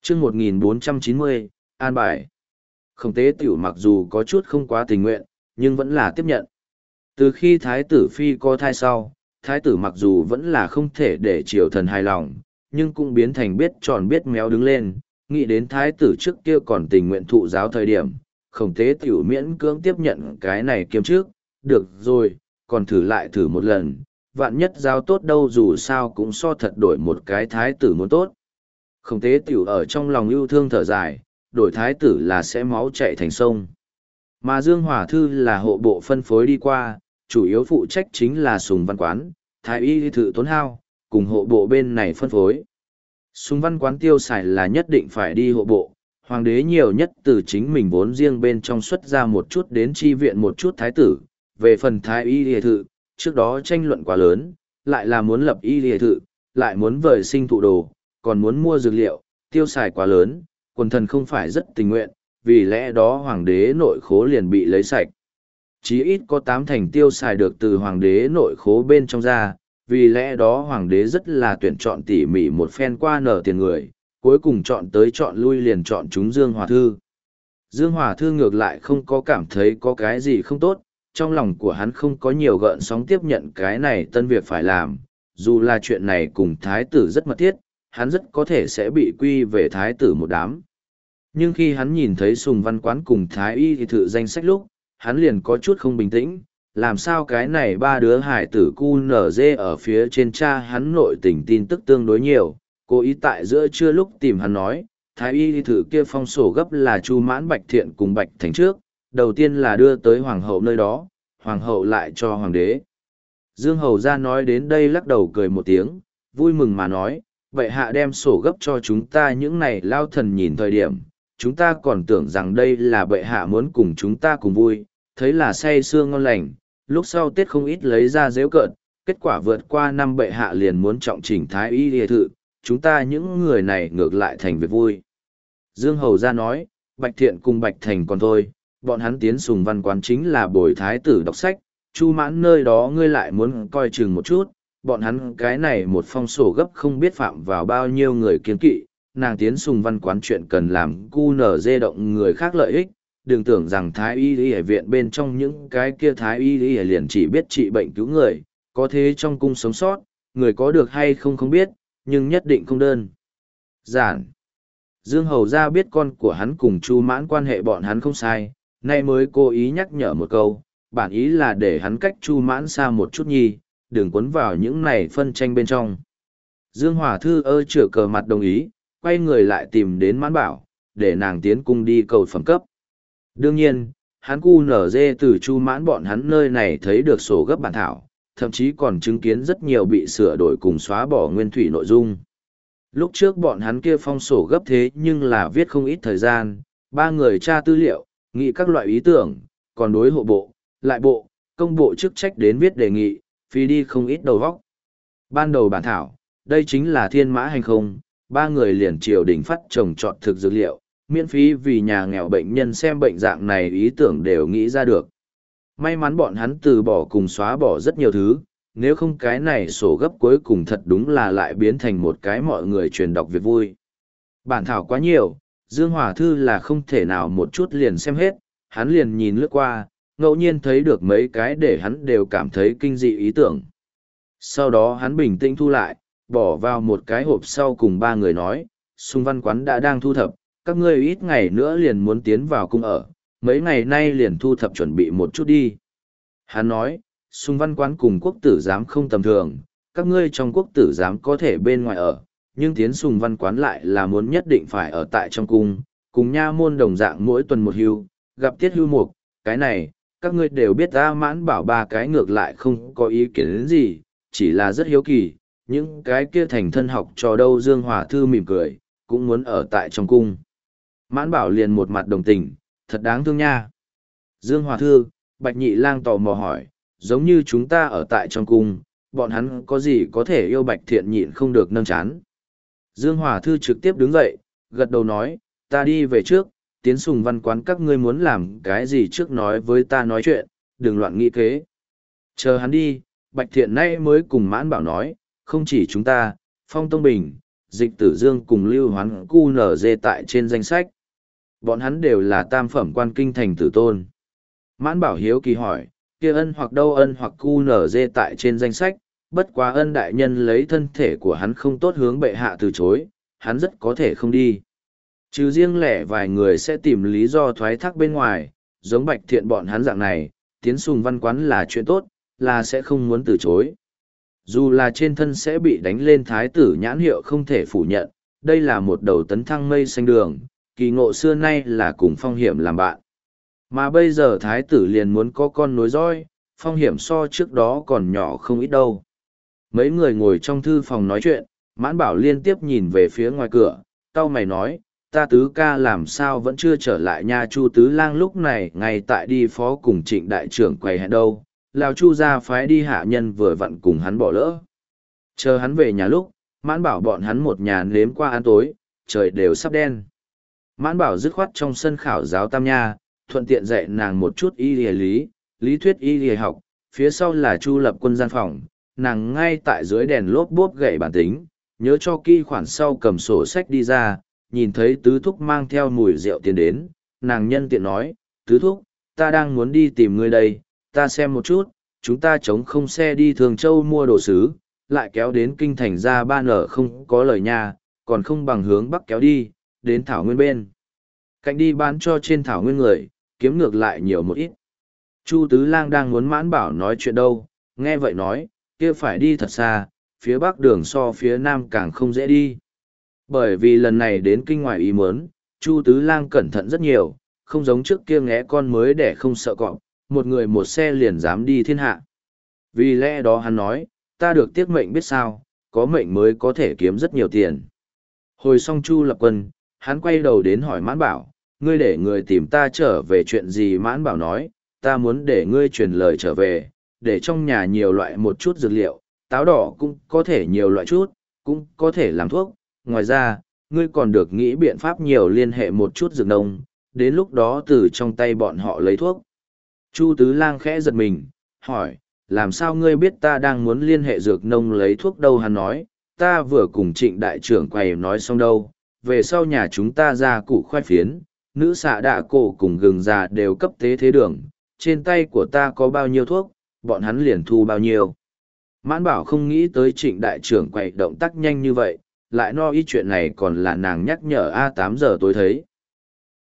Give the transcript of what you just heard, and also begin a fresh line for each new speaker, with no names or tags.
chương 1490, an bài. Khổng Tế Tiểu mặc dù có chút không quá tình nguyện, nhưng vẫn là tiếp nhận. Từ khi Thái tử Phi có thai sau, Thái tử mặc dù vẫn là không thể để triều thần hài lòng, nhưng cũng biến thành biết tròn biết méo đứng lên, nghĩ đến Thái tử trước kia còn tình nguyện thụ giáo thời điểm. Khổng Tế Tiểu miễn cưỡng tiếp nhận cái này kiêm trước, được rồi, còn thử lại thử một lần, vạn nhất giáo tốt đâu dù sao cũng so thật đổi một cái Thái tử muốn tốt. Khổng Tế Tiểu ở trong lòng yêu thương thở dài, đổi thái tử là sẽ máu chạy thành sông. Mà Dương Hòa Thư là hộ bộ phân phối đi qua, chủ yếu phụ trách chính là Sùng Văn Quán, Thái Y Thự Tốn Hao, cùng hộ bộ bên này phân phối. Sùng Văn Quán tiêu xài là nhất định phải đi hộ bộ, hoàng đế nhiều nhất từ chính mình vốn riêng bên trong xuất ra một chút đến chi viện một chút thái tử. Về phần Thái Y Thự, trước đó tranh luận quá lớn, lại là muốn lập Y Thự, lại muốn vời sinh thụ đồ, còn muốn mua dược liệu, tiêu xài quá lớn, quần thần không phải rất tình nguyện, vì lẽ đó hoàng đế nội khố liền bị lấy sạch. Chí ít có 8 thành tiêu xài được từ hoàng đế nội khố bên trong ra, vì lẽ đó hoàng đế rất là tuyển chọn tỉ mỉ một phen qua nở tiền người, cuối cùng chọn tới chọn lui liền chọn chúng Dương Hòa Thư. Dương Hòa Thư ngược lại không có cảm thấy có cái gì không tốt, trong lòng của hắn không có nhiều gợn sóng tiếp nhận cái này tân việc phải làm, dù là chuyện này cùng thái tử rất mật thiết, hắn rất có thể sẽ bị quy về thái tử một đám. Nhưng khi hắn nhìn thấy Sùng Văn Quán cùng Thái Y Thự danh sách lúc, hắn liền có chút không bình tĩnh, làm sao cái này ba đứa hải tử QNZ ở phía trên cha hắn nội tình tin tức tương đối nhiều, cố ý tại giữa trưa lúc tìm hắn nói, Thái Y Thự kia phong sổ gấp là Chu Mãn Bạch Thiện cùng Bạch Thành trước, đầu tiên là đưa tới hoàng hậu nơi đó, hoàng hậu lại cho hoàng đế. Dương Hầu ra nói đến đây lắc đầu cười một tiếng, vui mừng mà nói, vậy hạ đem sổ gấp cho chúng ta những này lao thần nhìn thời điểm, chúng ta còn tưởng rằng đây là bệ hạ muốn cùng chúng ta cùng vui, thấy là say sưa ngon lành, lúc sau Tết không ít lấy ra dễu cợt, kết quả vượt qua năm bệ hạ liền muốn trọng chỉnh Thái Y Lìa Thự, chúng ta những người này ngược lại thành việc vui. Dương Hầu ra nói, Bạch Thiện cùng Bạch Thành còn thôi, bọn hắn tiến Sùng Văn Quán chính là bồi thái tử đọc sách, Chu Mãn nơi đó ngươi lại muốn coi chừng một chút, bọn hắn cái này một phong sổ gấp không biết phạm vào bao nhiêu người kiên kỵ, nàng tiến Sùng Văn Quán chuyện cần làm cu nở dê động người khác lợi ích, đừng tưởng rằng thái y y viện bên trong những cái kia thái y y liền chỉ biết trị bệnh cứu người, có thế trong cung sống sót, người có được hay không không biết, nhưng nhất định không đơn giản. Dương Hầu ra biết con của hắn cùng Chu Mãn quan hệ bọn hắn không sai, nay mới cố ý nhắc nhở một câu, bản ý là để hắn cách Chu Mãn xa một chút nhi, đừng cuốn vào những này phân tranh bên trong. Dương Hòa Thư chửa cờ mặt đồng ý, quay người lại tìm đến Mãn Bảo, để nàng tiến cung đi cầu phẩm cấp. Đương nhiên, hắn cu nở dê từ Chu Mãn bọn hắn nơi này thấy được sổ gấp bản thảo, thậm chí còn chứng kiến rất nhiều bị sửa đổi cùng xóa bỏ nguyên thủy nội dung. Lúc trước bọn hắn kia phong sổ gấp thế nhưng là viết không ít thời gian, 3 người tra tư liệu, nghị các loại ý tưởng, còn đối hộ bộ, lại bộ, công bộ chức trách đến viết đề nghị, phí đi không ít đầu vóc. Ban đầu bản thảo, đây chính là thiên mã hành không, 3 người liền triều đình phát trồng trọt thực dược liệu, miễn phí vì nhà nghèo bệnh nhân xem bệnh dạng này ý tưởng đều nghĩ ra được. May mắn bọn hắn từ bỏ cùng xóa bỏ rất nhiều thứ, nếu không cái này sổ gấp cuối cùng thật đúng là lại biến thành một cái mọi người truyền đọc việc vui. Bản thảo quá nhiều, Dương Hòa Thư là không thể nào một chút liền xem hết, hắn liền nhìn lướt qua, ngẫu nhiên thấy được mấy cái để hắn đều cảm thấy kinh dị ý tưởng. Sau đó hắn bình tĩnh thu lại, bỏ vào một cái hộp sau cùng 3 người nói, Sùng Văn Quán đã đang thu thập, các ngươi ít ngày nữa liền muốn tiến vào cung ở, mấy ngày nay liền thu thập chuẩn bị một chút đi. Hắn nói, Sùng Văn Quán cùng quốc tử giám không tầm thường, các ngươi trong quốc tử giám có thể bên ngoài ở, nhưng tiến Sùng Văn Quán lại là muốn nhất định phải ở tại trong cung, cùng nha môn đồng dạng mỗi tuần một hưu, gặp tiết hưu mục, cái này, các ngươi đều biết ta Mãn Bảo 3 cái ngược lại không có ý kiến đến gì, chỉ là rất hiếu kỳ, những cái kia thành thân học trò đâu. Dương Hòa Thư mỉm cười, cũng muốn ở tại trong cung. Mãn Bảo liền một mặt đồng tình, thật đáng thương nha. Dương Hòa Thư, Bạch Nhị Lang tò mò hỏi, giống như chúng ta ở tại trong cung, bọn hắn có gì có thể yêu Bạch Thiện nhịn không được nâng chán. Dương Hòa Thư trực tiếp đứng dậy, gật đầu nói, ta đi về trước, tiến Sùng Văn Quán các ngươi muốn làm cái gì trước nói với ta nói chuyện, đừng loạn nghĩ kế. Chờ hắn đi, Bạch Thiện nay mới cùng Mãn Bảo nói, không chỉ chúng ta, Phong Tông Bình, Dịch Tử Dương cùng Lưu Hoán QNZ tại trên danh sách. Bọn hắn đều là tam phẩm quan kinh thành tử tôn. Mãn Bảo hiếu kỳ hỏi, kia Ân hoặc đâu? Ân hoặc QNZ tại trên danh sách, bất quá Ân đại nhân lấy thân thể của hắn không tốt hướng bệ hạ từ chối, hắn rất có thể không đi. Trừ riêng lẻ vài người sẽ tìm lý do thoái thác bên ngoài, giống Bạch Thiện bọn hắn dạng này, tiến sùng văn quán là chuyện tốt, là sẽ không muốn từ chối. Dù là trên thân sẽ bị đánh lên thái tử nhãn hiệu không thể phủ nhận, đây là một đầu tấn thăng mây xanh đường, kỳ ngộ xưa nay là cùng phong hiểm làm bạn. Mà bây giờ thái tử liền muốn có con nối dõi, phong hiểm so trước đó còn nhỏ không ít đâu. Mấy người ngồi trong thư phòng nói chuyện, Mãn Bảo liên tiếp nhìn về phía ngoài cửa, cau mày nói, ta tứ ca làm sao vẫn chưa trở lại nha. Chu tứ lang lúc này ngay tại đi phó cùng Trịnh đại trưởng quầy hẹn đâu, Lào Chu ra phái đi hạ nhân vừa vặn cùng hắn bỏ lỡ. Chờ hắn về nhà lúc, Mãn Bảo bọn hắn một nhà nếm qua ăn tối, trời đều sắp đen. Mãn Bảo dứt khoát trong sân khảo giáo tam nha, thuận tiện dạy nàng một chút y lý thuyết y học, phía sau là Chu Lập Quân gian phòng, nàng ngay tại dưới đèn lốp bốp gậy bản tính, nhớ cho kỹ khoản sau cầm sổ sách đi ra, nhìn thấy tứ thúc mang theo mùi rượu tiến đến, nàng nhân tiện nói, tứ thúc, ta đang muốn đi tìm ngươi đây, ta xem một chút, chúng ta chống không xe đi Thường Châu mua đồ sứ, lại kéo đến kinh thành ra ba nở không có lời nha, còn không bằng hướng bắc kéo đi, đến Thảo Nguyên bên. Cạnh đi bán cho trên Thảo Nguyên người, kiếm ngược lại nhiều một ít. Chu Tứ Lang đang muốn Mãn Bảo nói chuyện đâu, nghe vậy nói, kia phải đi thật xa, phía bắc đường so phía nam càng không dễ đi. Bởi vì lần này đến kinh ngoài ý muốn, Chu Tứ Lang cẩn thận rất nhiều, không giống trước kia ngẽ con mới để không sợ cọp, một người một xe liền dám đi thiên hạ. Vì lẽ đó hắn nói, ta được tiếc mệnh biết sao, có mệnh mới có thể kiếm rất nhiều tiền. Hồi xong Chu Lập Quân, hắn quay đầu đến hỏi Mãn Bảo, ngươi để người tìm ta trở về chuyện gì? Mãn Bảo nói, ta muốn để ngươi truyền lời trở về, để trong nhà nhiều loại một chút dược liệu, táo đỏ cũng có thể nhiều loại chút, cũng có thể làm thuốc. Ngoài ra, ngươi còn được nghĩ biện pháp nhiều liên hệ một chút dược nông, đến lúc đó từ trong tay bọn họ lấy thuốc. Chu Tứ Lang khẽ giật mình, hỏi, làm sao ngươi biết ta đang muốn liên hệ dược nông lấy thuốc đâu? Hắn nói, ta vừa cùng Trịnh đại trưởng quầy nói xong đâu, về sau nhà chúng ta ra củ khoai phiến, nữ xạ đạ cổ cùng gừng già đều cấp tế thế đường, trên tay của ta có bao nhiêu thuốc, bọn hắn liền thu bao nhiêu. Mãn Bảo không nghĩ tới Trịnh đại trưởng quầy động tác nhanh như vậy, lại no ý chuyện này còn là nàng nhắc nhở 8 giờ tối thấy.